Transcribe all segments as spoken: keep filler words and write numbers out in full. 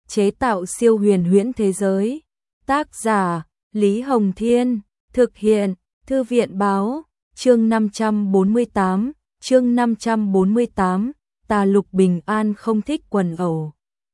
chế tạo siêu huyền huyễn thế giới. Tác giả Lý Hồng Thiên, thực hiện Thư viện Báo, chương năm trăm bốn mươi tám, chương năm trăm bốn mươi tám, Tà Lục Bình An không thích quần ẩu.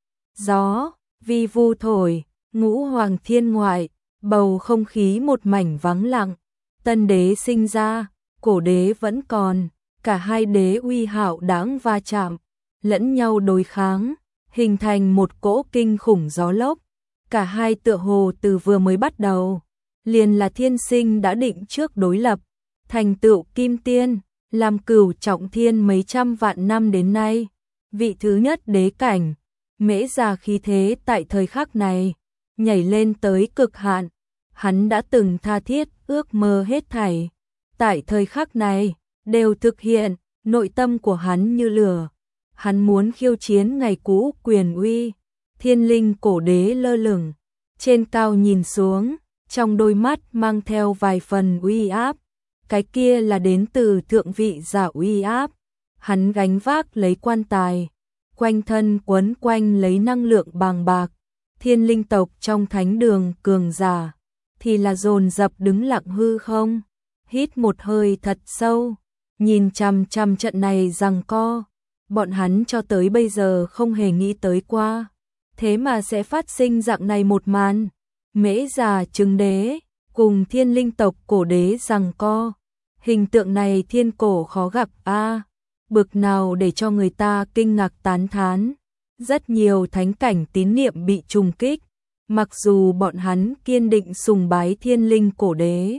Gió, vi vu thổi, ngũ hoàng thiên ngoại, bầu không khí một mảnh vắng lặng. Tân đế sinh ra, cổ đế vẫn còn, cả hai đế uy hạo đáng va chạm, lẫn nhau đối kháng, hình thành một cỗ kinh khủng gió lốc. Cả hai tựa hồ từ vừa mới bắt đầu, liền là thiên sinh đã định trước đối lập, thành tựu kim tiên, làm cửu trọng thiên mấy trăm vạn năm đến nay, vị thứ nhất đế cảnh. Mễ Già khí thế tại thời khắc này nhảy lên tới cực hạn, hắn đã từng tha thiết ước mơ hết thảy, tại thời khắc này đều thực hiện. Nội tâm của hắn như lửa, hắn muốn khiêu chiến ngày cũ quyền uy. Thiên linh cổ đế lơ lửng trên cao nhìn xuống, trong đôi mắt mang theo vài phần uy áp, cái kia là đến từ thượng vị giả uy áp. Hắn gánh vác lấy quan tài, quanh thân quấn quanh lấy năng lượng bàng bạc. Thiên linh tộc trong thánh đường cường giả thì là dồn dập đứng lặng hư không, hít một hơi thật sâu, nhìn chằm chằm trận này giằng co. Bọn hắn cho tới bây giờ không hề nghĩ tới qua, thế mà sẽ phát sinh dạng này một màn. Mễ Già chứng đế cùng thiên linh tộc cổ đế giằng co, hình tượng này thiên cổ khó gặp a, à, bực nào để cho người ta kinh ngạc tán thán. Rất nhiều thánh cảnh tín niệm bị trùng kích, mặc dù bọn hắn kiên định sùng bái thiên linh cổ đế,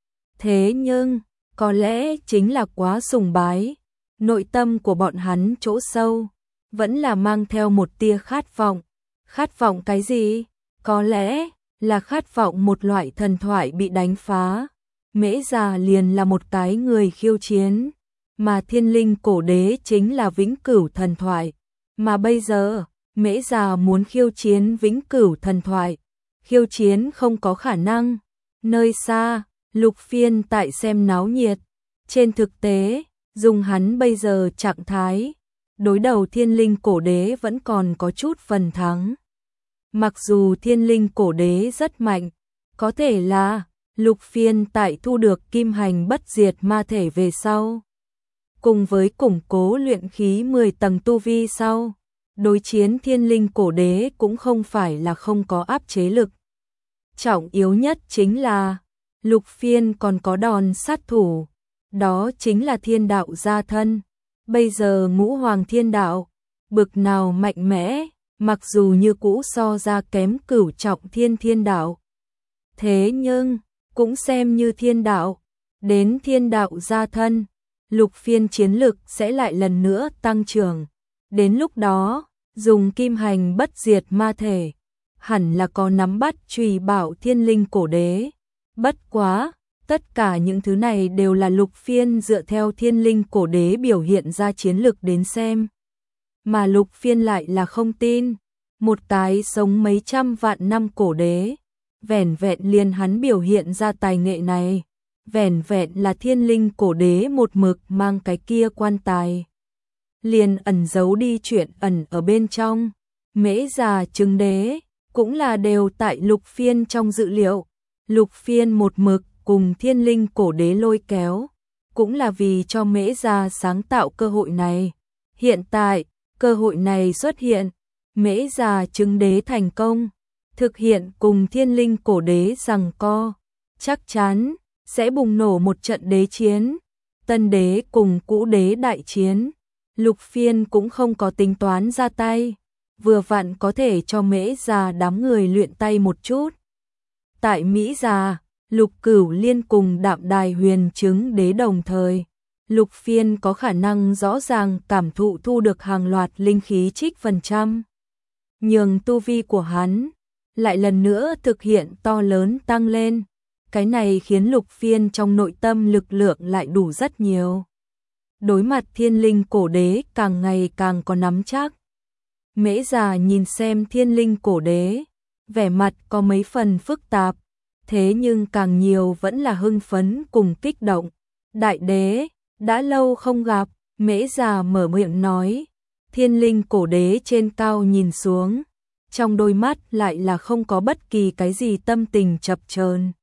thế nhưng có lẽ chính là quá sùng bái, nội tâm của bọn hắn chỗ sâu vẫn là mang theo một tia khát vọng. Khát vọng cái gì? Có lẽ là khát vọng một loại thần thoại bị đánh phá. Mễ Già liền là một cái người khiêu chiến, mà thiên linh cổ đế chính là vĩnh cửu thần thoại. Mà bây giờ, Mễ Già muốn khiêu chiến vĩnh cửu thần thoại, khiêu chiến không có khả năng. Nơi xa, Lục Phiên tại xem náo nhiệt. Trên thực tế, dùng hắn bây giờ trạng thái, đối đầu thiên linh cổ đế vẫn còn có chút phần thắng. Mặc dù thiên linh cổ đế rất mạnh, có thể là Lục Phiên tại thu được kim hành bất diệt ma thể về sau, cùng với củng cố luyện khí mười tầng tu vi sau, đối chiến thiên linh cổ đế cũng không phải là không có áp chế lực. Trọng yếu nhất chính là Lục Phiên còn có đòn sát thủ, đó chính là thiên đạo gia thân. Bây giờ ngũ hoàng thiên đạo, bực nào mạnh mẽ, mặc dù như cũ so ra kém cửu trọng thiên thiên đạo. Thế nhưng, cũng xem như thiên đạo, đến thiên đạo gia thân, Lục Phiên chiến lực sẽ lại lần nữa tăng trưởng. Đến lúc đó, dùng kim hành bất diệt ma thể, hẳn là có nắm bắt trùy bảo thiên linh cổ đế. Bất quá, tất cả những thứ này đều là Lục Phiên dựa theo thiên linh cổ đế biểu hiện ra chiến lực đến xem. Mà Lục Phiên lại là không tin, một cái sống mấy trăm vạn năm cổ đế, vẻn vẹn liền hắn biểu hiện ra tài nghệ này, vẻn vẹn là thiên linh cổ đế một mực mang cái kia quan tài, liền ẩn giấu đi chuyện ẩn ở bên trong. Mễ Già chứng đế cũng là đều tại Lục Phiên trong dự liệu. Lục Phiên một mực cùng thiên linh cổ đế lôi kéo, cũng là vì cho Mễ Già sáng tạo cơ hội này. Hiện tại, cơ hội này xuất hiện, Mễ Già chứng đế thành công, thực hiện cùng thiên linh cổ đế giằng co, chắc chắn sẽ bùng nổ một trận đế chiến, tân đế cùng cũ đế đại chiến. Lục Phiên cũng không có tính toán ra tay, vừa vặn có thể cho Mễ Già đám người luyện tay một chút. Tại Mỹ Già, Lục Cửu Liên cùng Đạm Đài Huyền chứng đế đồng thời, Lục Phiên có khả năng rõ ràng cảm thụ thu được hàng loạt linh khí trích phần trăm, nhường tu vi của hắn lại lần nữa thực hiện to lớn tăng lên. Cái này khiến Lục Phiên trong nội tâm lực lượng lại đủ rất nhiều. Đối mặt thiên linh cổ đế càng ngày càng có nắm chắc. Mễ Già nhìn xem thiên linh cổ đế, vẻ mặt có mấy phần phức tạp, thế nhưng càng nhiều vẫn là hưng phấn cùng kích động. Đại đế, đã lâu không gặp, Mễ Già mở miệng nói. Thiên linh cổ đế trên cao nhìn xuống, trong đôi mắt lại là không có bất kỳ cái gì tâm tình chập chờn.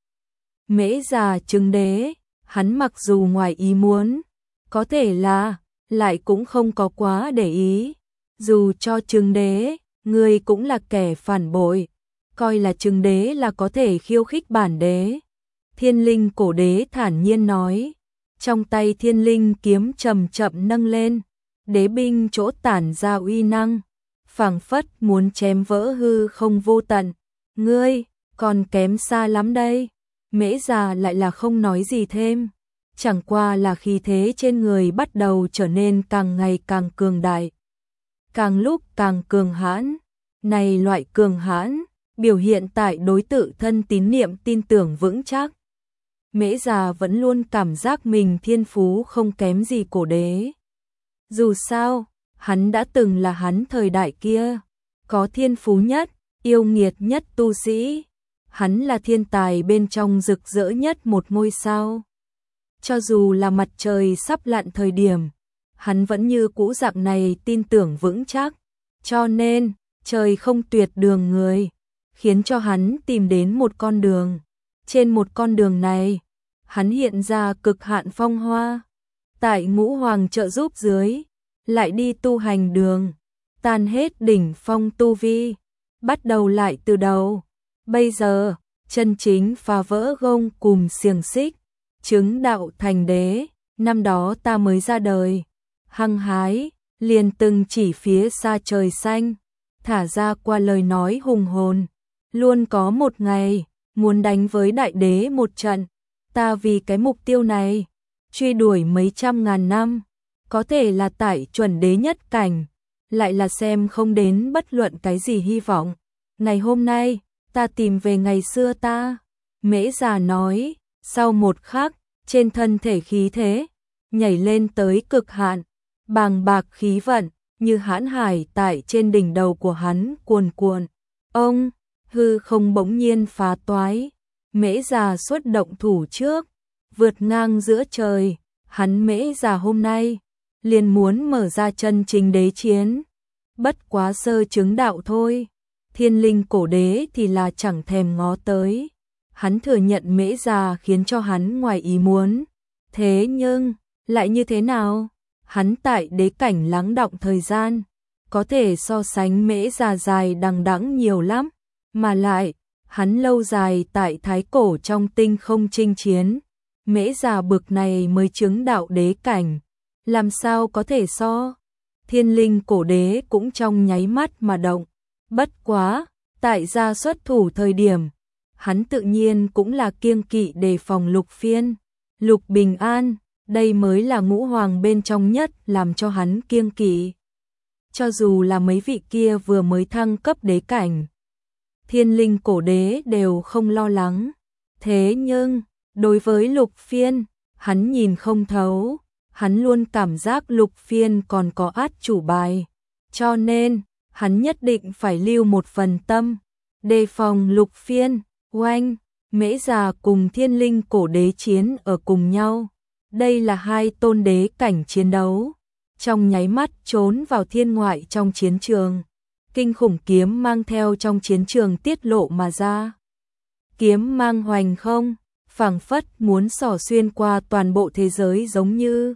Mễ già chứng đế, hắn mặc dù ngoài ý muốn, có thể là, lại cũng không có quá để ý. Dù cho chứng đế, người cũng là kẻ phản bội, coi là chứng đế là có thể khiêu khích bản đế. Thiên linh cổ đế thản nhiên nói, trong tay thiên linh kiếm chậm chậm nâng lên, đế binh chỗ tản ra uy năng, phảng phất muốn chém vỡ hư không vô tận. Ngươi, còn kém xa lắm đây. Mễ già lại là không nói gì thêm, chẳng qua là khí thế trên người bắt đầu trở nên càng ngày càng cường đại, càng lúc càng cường hãn. Này loại cường hãn, biểu hiện tại đối tự thân tín niệm tin tưởng vững chắc. Mễ già vẫn luôn cảm giác mình thiên phú không kém gì cổ đế. Dù sao, hắn đã từng là hắn thời đại kia, có thiên phú nhất, yêu nghiệt nhất tu sĩ. Hắn là thiên tài bên trong rực rỡ nhất một ngôi sao. Cho dù là mặt trời sắp lặn thời điểm, hắn vẫn như cũ dạng này tin tưởng vững chắc. Cho nên, trời không tuyệt đường người, khiến cho hắn tìm đến một con đường. Trên một con đường này, hắn hiện ra cực hạn phong hoa. Tại ngũ hoàng trợ giúp dưới, lại đi tu hành đường, tan hết đỉnh phong tu vi, bắt đầu lại từ đầu. Bây giờ, chân chính phá vỡ gông cùm xiềng xích, chứng đạo thành đế. Năm đó ta mới ra đời, hăng hái, liền từng chỉ phía xa trời xanh, thả ra qua lời nói hùng hồn. Luôn có một ngày, muốn đánh với đại đế một trận. Ta vì cái mục tiêu này, truy đuổi mấy trăm ngàn năm, có thể là tại chuẩn đế nhất cảnh, lại là xem không đến bất luận cái gì hy vọng. Ngày hôm nay, ta tìm về ngày xưa ta. Mễ già nói, sau một khắc, trên thân thể khí thế, nhảy lên tới cực hạn, bàng bạc khí vận, như hãn hải tại trên đỉnh đầu của hắn cuồn cuộn. Ông, hư không bỗng nhiên phá toái, mễ già xuất động thủ trước, vượt ngang giữa trời, hắn mễ già hôm nay, liền muốn mở ra chân chính đế chiến. Bất quá sơ chứng đạo thôi. Thiên linh cổ đế thì là chẳng thèm ngó tới. Hắn thừa nhận mễ già khiến cho hắn ngoài ý muốn. Thế nhưng, lại như thế nào? Hắn tại đế cảnh lắng đọng thời gian, có thể so sánh mễ già dài đằng đẵng nhiều lắm. Mà lại, hắn lâu dài tại thái cổ trong tinh không chinh chiến. Mễ già bực này mới chứng đạo đế cảnh. Làm sao có thể so? Thiên linh cổ đế cũng trong nháy mắt mà động. Bất quá, tại gia xuất thủ thời điểm, hắn tự nhiên cũng là kiêng kỵ đề phòng Lục Phiên, Lục Bình An, đây mới là ngũ hoàng bên trong nhất làm cho hắn kiêng kỵ. Cho dù là mấy vị kia vừa mới thăng cấp đế cảnh, thiên linh cổ đế đều không lo lắng. Thế nhưng, đối với Lục Phiên, hắn nhìn không thấu, hắn luôn cảm giác Lục Phiên còn có át chủ bài, cho nên hắn nhất định phải lưu một phần tâm, đề phòng Lục Phiên. Oanh, mễ già cùng thiên linh cổ đế chiến ở cùng nhau. Đây là hai tôn đế cảnh chiến đấu. Trong nháy mắt trốn vào thiên ngoại trong chiến trường. Kinh khủng kiếm mang theo trong chiến trường tiết lộ mà ra. Kiếm mang hoành không, phảng phất muốn xỏ xuyên qua toàn bộ thế giới giống như.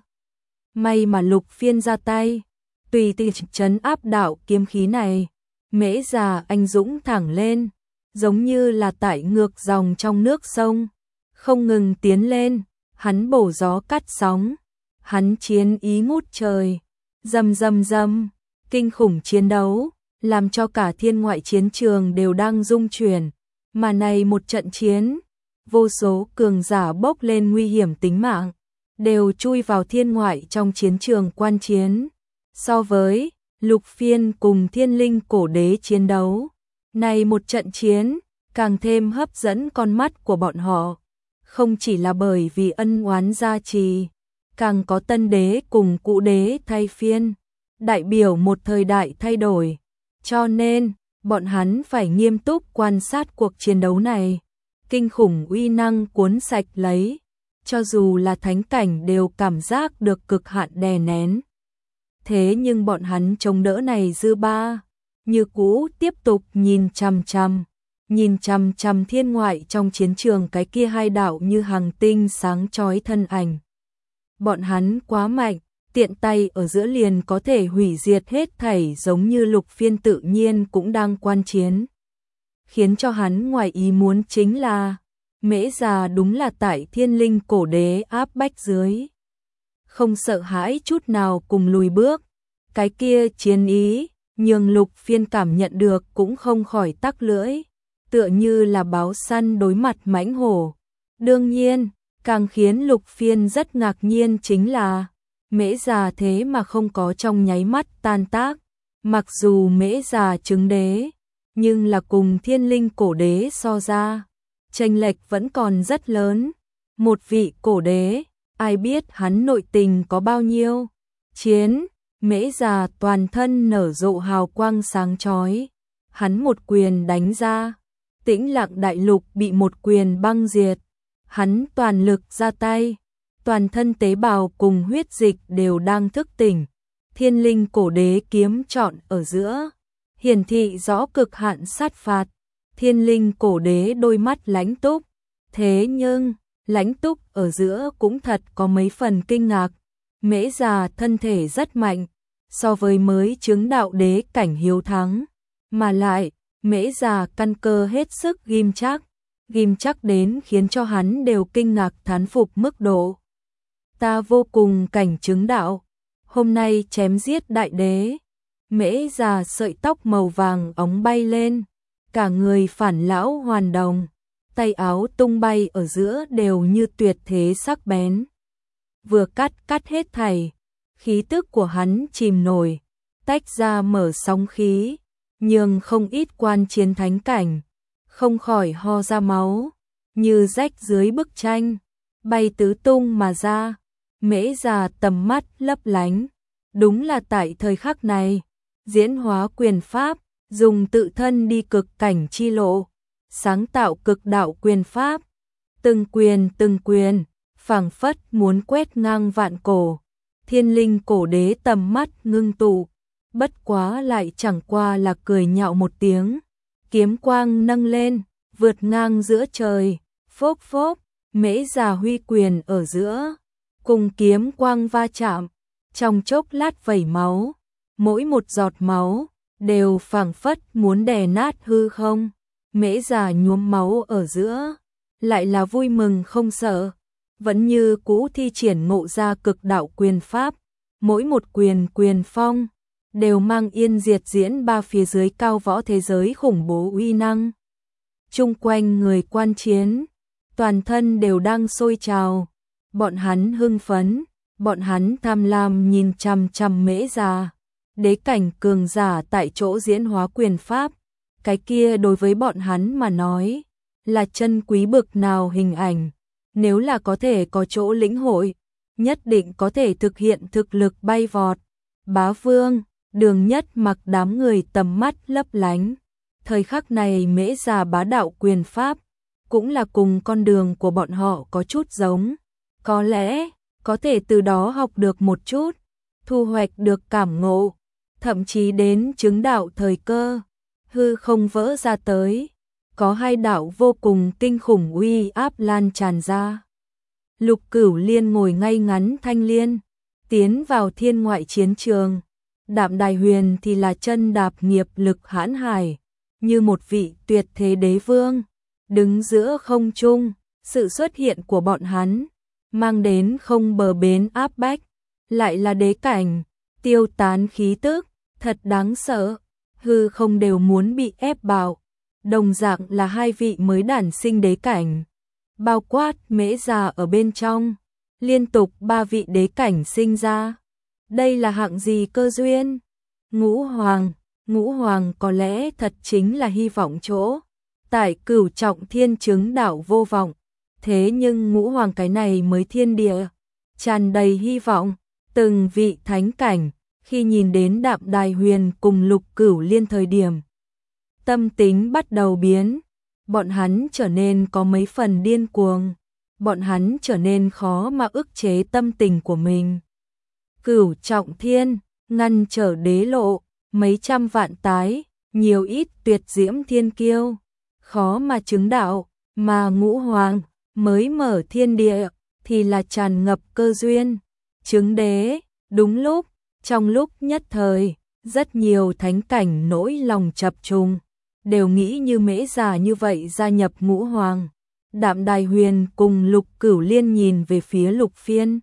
May mà Lục Phiên ra tay, tùy tiện trấn áp đạo kiếm khí này. Mễ già anh dũng thẳng lên, giống như là tải ngược dòng trong nước sông, không ngừng tiến lên, hắn bổ gió cắt sóng, hắn chiến ý ngút trời, rầm rầm rầm, kinh khủng chiến đấu, làm cho cả thiên ngoại chiến trường đều đang rung chuyển, mà này một trận chiến, vô số cường giả bốc lên nguy hiểm tính mạng, đều chui vào thiên ngoại trong chiến trường quan chiến. So với Lục Phiên cùng thiên linh cổ đế chiến đấu, này một trận chiến, càng thêm hấp dẫn con mắt của bọn họ. Không chỉ là bởi vì ân oán gia trì, càng có tân đế cùng cũ đế thay phiên, đại biểu một thời đại thay đổi. Cho nên, bọn hắn phải nghiêm túc quan sát cuộc chiến đấu này. Kinh khủng uy năng cuốn sạch lấy, cho dù là thánh cảnh đều cảm giác được cực hạn đè nén. Thế nhưng bọn hắn chống đỡ này dư ba, như cũ tiếp tục nhìn chằm chằm, nhìn chằm chằm thiên ngoại trong chiến trường cái kia hai đạo như hàng tinh sáng chói thân ảnh. Bọn hắn quá mạnh, tiện tay ở giữa liền có thể hủy diệt hết thảy, giống như Lục Phiên tự nhiên cũng đang quan chiến. Khiến cho hắn ngoài ý muốn chính là, Mễ Già đúng là tại Thiên Linh cổ đế áp bách dưới, không sợ hãi chút nào cùng lùi bước. Cái kia chiến ý, nhường Lục Phiên cảm nhận được cũng không khỏi tắc lưỡi, tựa như là báo săn đối mặt mãnh hổ. Đương nhiên, càng khiến Lục Phiên rất ngạc nhiên chính là, Mễ Già thế mà không có trong nháy mắt tan tác. Mặc dù Mễ Già chứng đế, nhưng là cùng Thiên Linh cổ đế so ra, chênh lệch vẫn còn rất lớn. Một vị cổ đế, ai biết hắn nội tình có bao nhiêu. Chiến, Mễ Già toàn thân nở rộ hào quang sáng chói, hắn một quyền đánh ra, Tĩnh Lặng đại lục bị một quyền băng diệt. Hắn toàn lực ra tay, toàn thân tế bào cùng huyết dịch đều đang thức tỉnh. Thiên Linh cổ đế kiếm chọn ở giữa, hiển thị rõ cực hạn sát phạt. Thiên Linh cổ đế đôi mắt lãnh túc, thế nhưng lãnh túc ở giữa cũng thật có mấy phần kinh ngạc. Mễ Già thân thể rất mạnh, so với mới chứng đạo đế cảnh hiếu thắng, mà lại Mễ Già căn cơ hết sức ghim chắc, ghim chắc đến khiến cho hắn đều kinh ngạc thán phục mức độ. Ta vô cùng cảnh chứng đạo, hôm nay chém giết đại đế. Mễ Già sợi tóc màu vàng óng bay lên, cả người phản lão hoàn đồng, tay áo tung bay ở giữa đều như tuyệt thế sắc bén. Vừa cắt cắt hết thảy, khí tức của hắn chìm nổi, tách ra mở sóng khí, nhưng không ít quan chiến thánh cảnh, không khỏi ho ra máu, như rách dưới bức tranh, bay tứ tung mà ra. Mễ Già tầm mắt lấp lánh, đúng là tại thời khắc này, diễn hóa quyền pháp, dùng tự thân đi cực cảnh chi lộ, sáng tạo cực đạo quyền pháp, từng quyền từng quyền, phảng phất muốn quét ngang vạn cổ. Thiên Linh cổ đế tầm mắt ngưng tụ, bất quá lại chẳng qua là cười nhạo một tiếng, kiếm quang nâng lên, vượt ngang giữa trời, phốc phốc, Mễ Già huy quyền ở giữa, cùng kiếm quang va chạm, trong chốc lát vẩy máu, mỗi một giọt máu đều phảng phất muốn đè nát hư không. Mễ Già nhuốm máu ở giữa, lại là vui mừng không sợ, vẫn như cũ thi triển ngộ ra cực đạo quyền pháp, mỗi một quyền quyền phong đều mang yên diệt diễn ba phía dưới cao võ thế giới khủng bố uy năng. Chung quanh người quan chiến, toàn thân đều đang sôi trào, bọn hắn hưng phấn, bọn hắn tham lam nhìn chằm chằm Mễ Già, đế cảnh cường giả tại chỗ diễn hóa quyền pháp, cái kia đối với bọn hắn mà nói là chân quý bực nào hình ảnh, nếu là có thể có chỗ lĩnh hội, nhất định có thể thực hiện thực lực bay vọt. Bá Vương, Đường Nhất Mặc đám người tầm mắt lấp lánh, thời khắc này Mễ Già bá đạo quyền pháp cũng là cùng con đường của bọn họ có chút giống, có lẽ có thể từ đó học được một chút, thu hoạch được cảm ngộ, thậm chí đến chứng đạo thời cơ, hư không vỡ ra tới, có hai đạo vô cùng kinh khủng uy áp lan tràn ra. Lục Cửu Liên ngồi ngay ngắn thanh liên, tiến vào thiên ngoại chiến trường, Đạm Đài Huyền thì là chân đạp nghiệp lực hãn hải, như một vị tuyệt thế đế vương, đứng giữa không trung. Sự xuất hiện của bọn hắn mang đến không bờ bến áp bách, lại là đế cảnh, tiêu tán khí tức, thật đáng sợ, hư không đều muốn bị ép bạo. Đồng dạng là hai vị mới đản sinh đế cảnh, bao quát Mễ Già ở bên trong, liên tục ba vị đế cảnh sinh ra. Đây là hạng gì cơ duyên? Ngũ Hoàng, Ngũ Hoàng có lẽ thật chính là hy vọng chỗ, tại Cửu Trọng Thiên chứng đạo vô vọng, thế nhưng Ngũ Hoàng cái này mới thiên địa, tràn đầy hy vọng. Từng vị thánh cảnh, khi nhìn đến Đạm Đài Huyền cùng Lục Cửu Liên thời điểm, tâm tính bắt đầu biến, bọn hắn trở nên có mấy phần điên cuồng, bọn hắn trở nên khó mà ức chế tâm tình của mình. Cửu Trọng Thiên, ngăn trở đế lộ, mấy trăm vạn tái, nhiều ít tuyệt diễm thiên kiêu, khó mà chứng đạo, mà ngũ hoàng mới mở thiên địa thì là tràn ngập cơ duyên, chứng đế. Đúng lúc, trong lúc nhất thời, rất nhiều thánh cảnh nỗi lòng chập trùng, đều nghĩ như Mễ Già như vậy gia nhập ngũ hoàng. Đạm Đài Huyền cùng Lục Cửu Liên nhìn về phía Lục Phiên,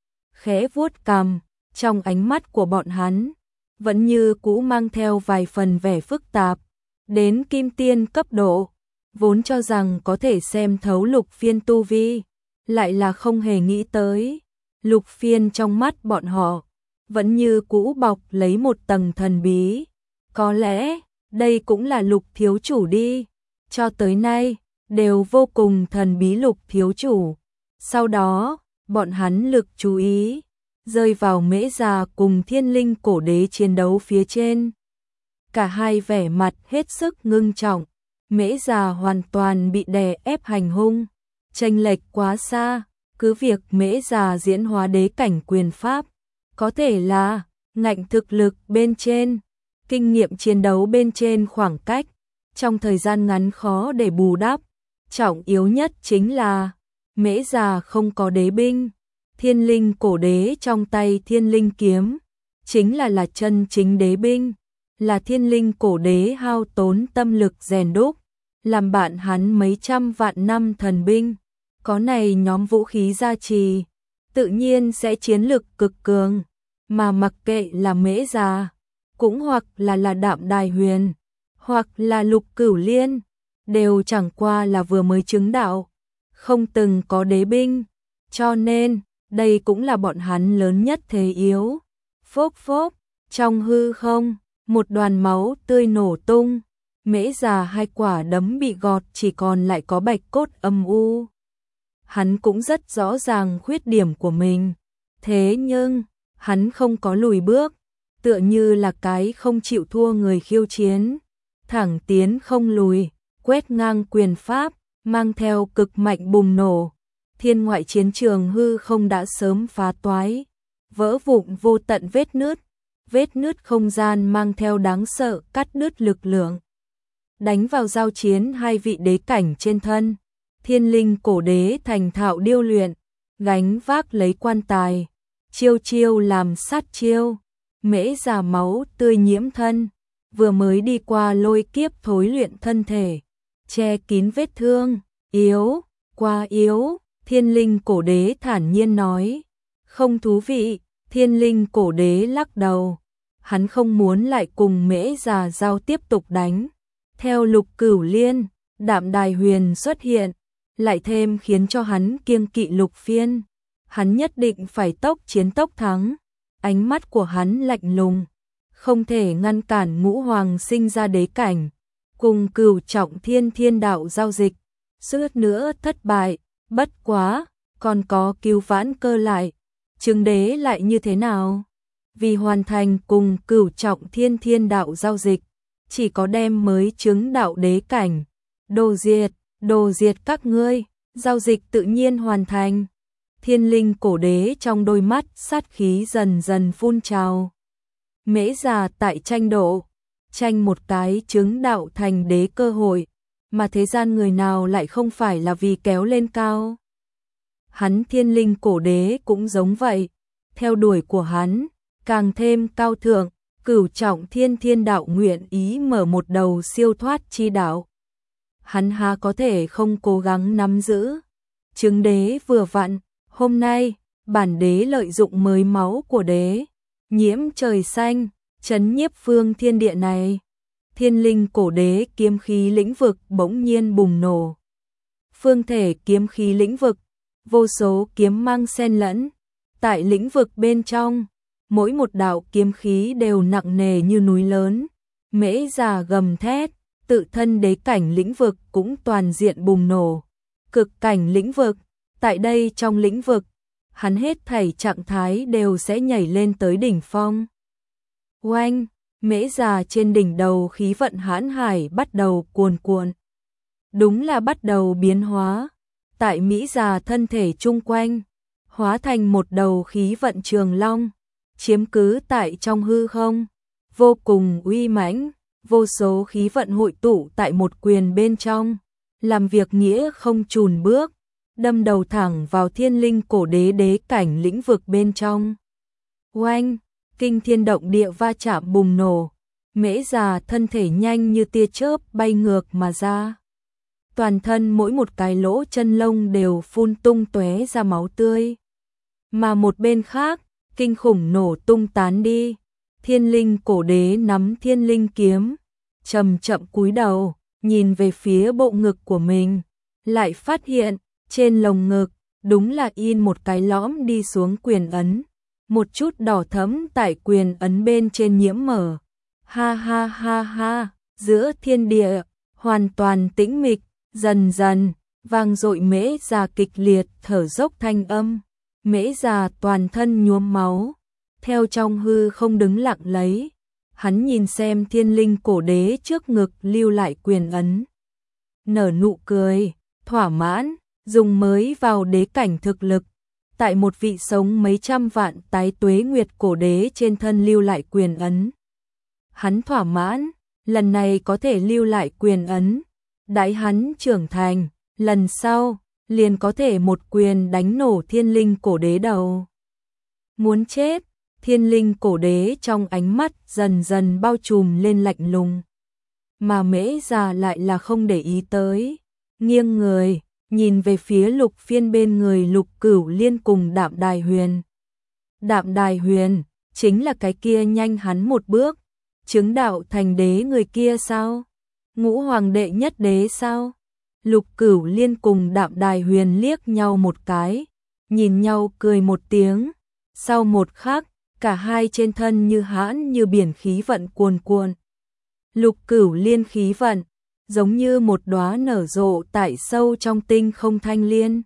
khẽ vuốt cằm, trong ánh mắt của bọn hắn vẫn như cũ mang theo vài phần vẻ phức tạp. Đến kim tiên cấp độ, vốn cho rằng có thể xem thấu Lục Phiên tu vi, lại là không hề nghĩ tới, Lục Phiên trong mắt bọn họ vẫn như cũ bọc lấy một tầng thần bí. Có lẽ đây cũng là Lục thiếu chủ đi, cho tới nay đều vô cùng thần bí Lục thiếu chủ. Sau đó, bọn hắn lực chú ý rơi vào Mễ Già cùng Thiên Linh cổ đế chiến đấu phía trên. Cả hai vẻ mặt hết sức ngưng trọng, Mễ Già hoàn toàn bị đè ép hành hung, chênh lệch quá xa, cứ việc Mễ Già diễn hóa đế cảnh quyền pháp, có thể là ngạnh thực lực bên trên, kinh nghiệm chiến đấu bên trên khoảng cách, trong thời gian ngắn khó để bù đắp. Trọng yếu nhất chính là Mễ Già không có đế binh, Thiên Linh cổ đế trong tay Thiên Linh kiếm chính là là chân chính đế binh, là Thiên Linh cổ đế hao tốn tâm lực rèn đúc, làm bạn hắn mấy trăm vạn năm thần binh, có này nhóm vũ khí gia trì, tự nhiên sẽ chiến lực cực cường, mà mặc kệ là Mễ Già, cũng hoặc là là Đạm Đài Huyền, hoặc là Lục Cửu Liên, đều chẳng qua là vừa mới chứng đạo, không từng có đế binh, cho nên đây cũng là bọn hắn lớn nhất thế yếu. Phốc phốc, trong hư không, một đoàn máu tươi nổ tung, Mễ Già hai quả đấm bị gọt chỉ còn lại có bạch cốt âm u. Hắn cũng rất rõ ràng khuyết điểm của mình, thế nhưng hắn không có lùi bước, tựa như là cái không chịu thua người khiêu chiến, thẳng tiến không lùi, quét ngang quyền pháp, mang theo cực mạnh bùng nổ. Thiên ngoại chiến trường hư không đã sớm phá toái, vỡ vụn vô tận vết nứt, vết nứt không gian mang theo đáng sợ cắt đứt lực lượng, đánh vào giao chiến hai vị đế cảnh trên thân. Thiên Linh cổ đế thành thạo điêu luyện, gánh vác lấy quan tài, chiêu chiêu làm sát chiêu. Mễ Già máu tươi nhiễm thân, vừa mới đi qua lôi kiếp thối luyện thân thể, che kín vết thương, yếu, quá yếu. Thiên Linh cổ đế thản nhiên nói, không thú vị. Thiên Linh cổ đế lắc đầu, hắn không muốn lại cùng Mễ Già giao tiếp tục đánh. Theo Lục Cửu Liên, Đạm Đài Huyền xuất hiện, lại thêm khiến cho hắn kiêng kỵ Lục Phiên, hắn nhất định phải tốc chiến tốc thắng. Ánh mắt của hắn lạnh lùng, không thể ngăn cản ngũ hoàng sinh ra đế cảnh, cùng Cửu Trọng Thiên thiên đạo giao dịch, suýt nữa thất bại. Bất quá, còn có cứu vãn cơ lại, chứng đế lại như thế nào? Vì hoàn thành cùng Cửu Trọng Thiên thiên đạo giao dịch, chỉ có đem mới chứng đạo đế cảnh, đồ diệt, đồ diệt các ngươi, giao dịch tự nhiên hoàn thành. Thiên Linh cổ đế trong đôi mắt sát khí dần dần phun trào. Mễ Già tại tranh độ, tranh một cái chứng đạo thành đế cơ hội, mà thế gian người nào lại không phải là vì kéo lên cao. Hắn Thiên Linh cổ đế cũng giống vậy, theo đuổi của hắn càng thêm cao thượng. Cửu Trọng Thiên thiên đạo nguyện ý mở một đầu siêu thoát chi đạo, hắn há có thể không cố gắng nắm giữ. Chứng đế vừa vặn, hôm nay bản đế lợi dụng mới máu của đế, nhiễm trời xanh, chấn nhiếp phương thiên địa này. Thiên Linh cổ đế kiếm khí lĩnh vực bỗng nhiên bùng nổ. Phương thể kiếm khí lĩnh vực, vô số kiếm mang xen lẫn, tại lĩnh vực bên trong, mỗi một đạo kiếm khí đều nặng nề như núi lớn. Mễ Già gầm thét, tự thân đế cảnh lĩnh vực cũng toàn diện bùng nổ. Cực cảnh lĩnh vực, tại đây trong lĩnh vực, hắn hết thảy trạng thái đều sẽ nhảy lên tới đỉnh phong. Oanh, Mễ Già trên đỉnh đầu khí vận hãn hải bắt đầu cuồn cuộn. Đúng là bắt đầu biến hóa, tại Mễ Già thân thể chung quanh, hóa thành một đầu khí vận trường long, chiếm cứ tại trong hư không, vô cùng uy mãnh, vô số khí vận hội tụ tại một quyền bên trong, làm việc nghĩa không chùn bước, đâm đầu thẳng vào thiên linh cổ đế đế cảnh lĩnh vực bên trong. Oanh, kinh thiên động địa va chạm bùng nổ, Mễ Già thân thể nhanh như tia chớp bay ngược mà ra. Toàn thân mỗi một cái lỗ chân lông đều phun tung tóe ra máu tươi. Mà một bên khác, kinh khủng nổ tung tán đi. Thiên linh cổ đế nắm thiên linh kiếm, chậm chậm cúi đầu, nhìn về phía bộ ngực của mình, lại phát hiện trên lồng ngực đúng là in một cái lõm đi xuống quyền ấn, một chút đỏ thẫm tại quyền ấn bên trên nhiễm mở. Ha ha ha ha, giữa thiên địa hoàn toàn tĩnh mịch, dần dần vang dội Mễ Già kịch liệt thở dốc thanh âm. Mễ Già toàn thân nhuốm máu, theo trong hư không đứng lặng lấy. Hắn nhìn xem thiên linh cổ đế trước ngực lưu lại quyền ấn, nở nụ cười, thỏa mãn, dùng mới vào đế cảnh thực lực, tại một vị sống mấy trăm vạn tái tuế nguyệt cổ đế trên thân lưu lại quyền ấn. Hắn thỏa mãn, lần này có thể lưu lại quyền ấn, đãi hắn trưởng thành, lần sau liền có thể một quyền đánh nổ thiên linh cổ đế đầu. Muốn chết, thiên linh cổ đế trong ánh mắt dần dần bao trùm lên lạnh lùng. Mà Mễ Già lại là không để ý tới, nghiêng người, nhìn về phía Lục Phiên bên người Lục Cửu Liên cùng Đạm Đài Huyền. Đạm Đài Huyền, chính là cái kia nhanh hắn một bước, chứng đạo thành đế người kia sao? Ngũ hoàng đệ nhất đế sao? Lục Cửu Liên cùng Đạm Đài Huyền liếc nhau một cái, nhìn nhau cười một tiếng, sau một khắc, cả hai trên thân như hãn như biển khí vận cuồn cuộn. Lục Cửu Liên khí vận, giống như một đóa nở rộ tại sâu trong tinh không thanh liên.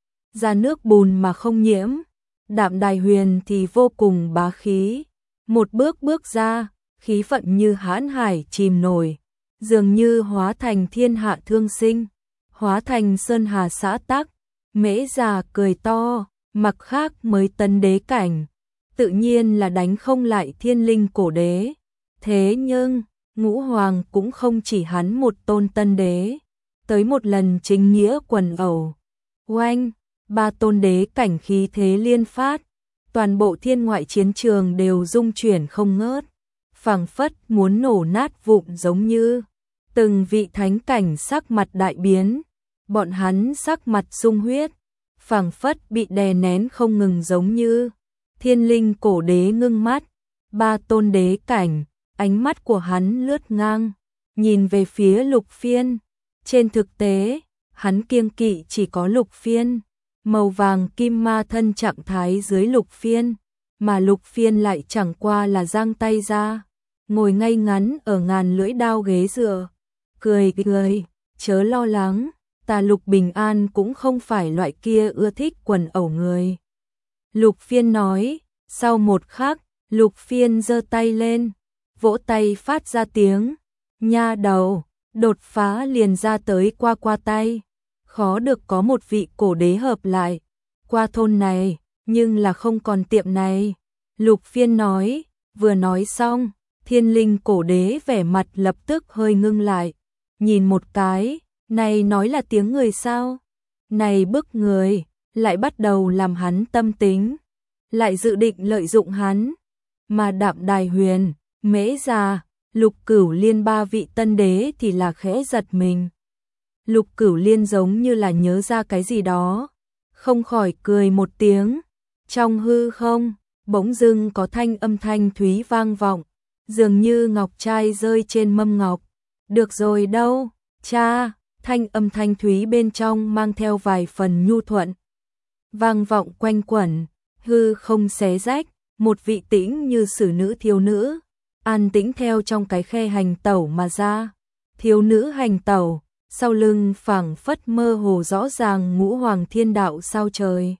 Ra nước bùn mà không nhiễm, Đạm Đài Huyền thì vô cùng bá khí. Một bước bước ra, khí vận như hãn hải chìm nổi, dường như hóa thành thiên hạ thương sinh, hóa thành sơn hà xã tắc. Mễ Già cười to, mặc khác mới tấn đế cảnh, tự nhiên là đánh không lại thiên linh cổ đế. Thế nhưng, ngũ hoàng cũng không chỉ hắn một tôn tân đế, tới một lần chính nghĩa quần ẩu. Oanh, ba tôn đế cảnh khí thế liên phát, toàn bộ thiên ngoại chiến trường đều rung chuyển không ngớt, phảng phất muốn nổ nát vụn giống như. Từng vị thánh cảnh sắc mặt đại biến, bọn hắn sắc mặt sung huyết, phảng phất bị đè nén không ngừng giống như. Thiên linh cổ đế ngưng mắt, ba tôn đế cảnh, ánh mắt của hắn lướt ngang, nhìn về phía Lục Phiên. Trên thực tế, hắn kiêng kỵ chỉ có Lục Phiên, màu vàng kim ma thân trạng thái dưới Lục Phiên, mà Lục Phiên lại chẳng qua là giang tay ra, ngồi ngay ngắn ở ngàn lưỡi đao ghế dựa, cười cười, chớ lo lắng, ta Lục Bình An cũng không phải loại kia ưa thích quần ẩu người. Lục Phiên nói, sau một khắc, Lục Phiên giơ tay lên, vỗ tay phát ra tiếng, nha đầu, đột phá liền ra tới qua qua tay, khó được có một vị cổ đế hợp lại, qua thôn này, nhưng là không còn tiệm này. Lục Phiên nói, vừa nói xong, thiên linh cổ đế vẻ mặt lập tức hơi ngưng lại, nhìn một cái, này nói là tiếng người sao? Này bức người, lại bắt đầu làm hắn tâm tính, lại dự định lợi dụng hắn. Mà Đạm Đài Huyền, Mễ Già, Lục Cửu Liên ba vị tân đế thì là khẽ giật mình. Lục Cửu Liên giống như là nhớ ra cái gì đó, không khỏi cười một tiếng. Trong hư không, bỗng dưng có thanh âm thanh thúy vang vọng, dường như ngọc trai rơi trên mâm ngọc. Được rồi đâu, cha, thanh âm thanh thúy bên trong mang theo vài phần nhu thuận. Vang vọng quanh quẩn, hư không xé rách, một vị tĩnh như xử nữ thiếu nữ, an tĩnh theo trong cái khe hành tẩu mà ra. Thiếu nữ hành tẩu, sau lưng phảng phất mơ hồ rõ ràng ngũ hoàng thiên đạo sao trời.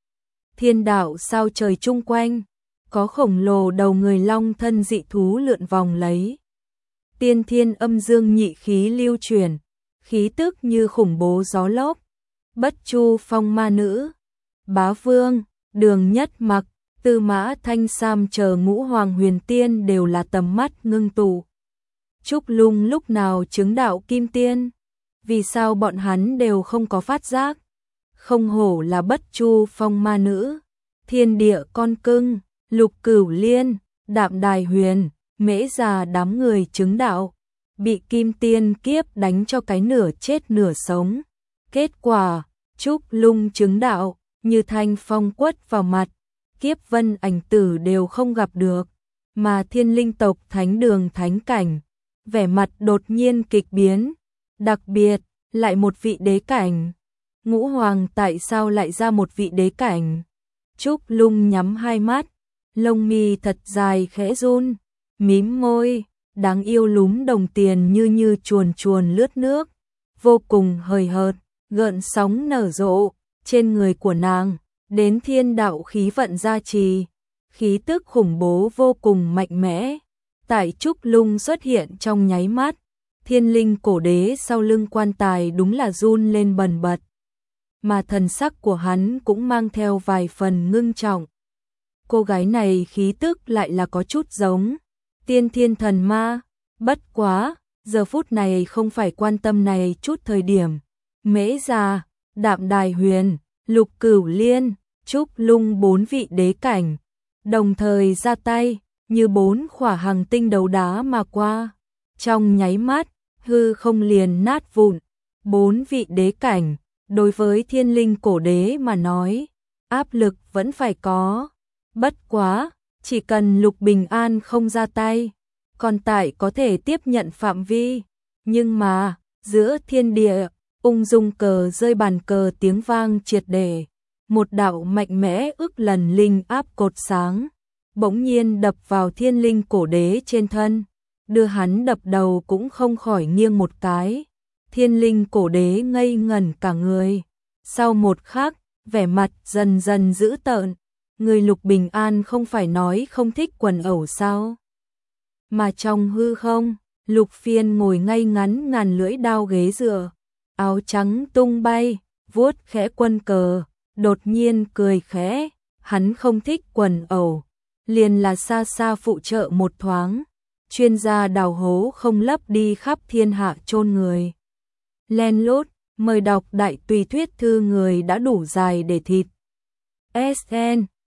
Thiên đạo sao trời chung quanh, có khổng lồ đầu người long thân dị thú lượn vòng lấy. Tiên thiên âm dương nhị khí lưu chuyển, khí tức như khủng bố gió lốc. Bất Chu Phong ma nữ, Bá Vương, Đường Nhất Mặc, Tư Mã Thanh Sam chờ ngũ hoàng huyền tiên đều là tầm mắt ngưng tụ. Trúc Lung lúc nào chứng đạo kim tiên? Vì sao bọn hắn đều không có phát giác? Không hổ là Bất Chu Phong ma nữ, Thiên Địa con cưng, Lục Cửu Liên, Đạm Đài Huyền, Mễ Già đám người chứng đạo, bị kim tiên kiếp đánh cho cái nửa chết nửa sống. Kết quả, Trúc Lung chứng đạo, như thanh phong quất vào mặt, kiếp vân ảnh tử đều không gặp được, mà thiên linh tộc thánh đường thánh cảnh, vẻ mặt đột nhiên kịch biến, đặc biệt, lại một vị đế cảnh. Ngũ Hoàng tại sao lại ra một vị đế cảnh? Trúc Lung nhắm hai mắt, lông mi thật dài khẽ run, mím môi, đáng yêu lúm đồng tiền như như chuồn chuồn lướt nước, vô cùng hời hợt, gợn sóng nở rộ, trên người của nàng, đến thiên đạo khí vận gia trì, khí tức khủng bố vô cùng mạnh mẽ. Tại Trúc Lung xuất hiện trong nháy mắt, thiên linh cổ đế sau lưng quan tài đúng là run lên bần bật, mà thần sắc của hắn cũng mang theo vài phần ngưng trọng. Cô gái này khí tức lại là có chút giống tiên thiên thần ma, bất quá, giờ phút này không phải quan tâm này chút thời điểm. Mễ Già, Đạm Đài Huyền, Lục Cửu Liên, Trúc Lung bốn vị đế cảnh, đồng thời ra tay, như bốn khỏa hành tinh đấu đá mà qua. Trong nháy mắt, hư không liền nát vụn, bốn vị đế cảnh, đối với thiên linh cổ đế mà nói, áp lực vẫn phải có. Bất quá, chỉ cần Lục Bình An không ra tay, còn tại có thể tiếp nhận phạm vi. Nhưng mà, giữa thiên địa, ung dung cờ rơi bàn cờ tiếng vang triệt để, một đạo mạnh mẽ ức lần linh áp cột sáng, bỗng nhiên đập vào thiên linh cổ đế trên thân, đưa hắn đập đầu cũng không khỏi nghiêng một cái. Thiên linh cổ đế ngây ngẩn cả người, sau một khắc, vẻ mặt dần dần dữ tợn. Người Lục Bình An không phải nói không thích quần ẩu sao? Mà trong hư không, Lục Phiên ngồi ngay ngắn ngàn lưỡi đao ghế dựa, áo trắng tung bay, vuốt khẽ quân cờ, đột nhiên cười khẽ, hắn không thích quần ẩu, liền là xa xa phụ trợ một thoáng, chuyên gia đào hố không lấp đi khắp thiên hạ chôn người. Len lút, mời đọc đại tùy thuyết thư người đã đủ dài để thịt. ét en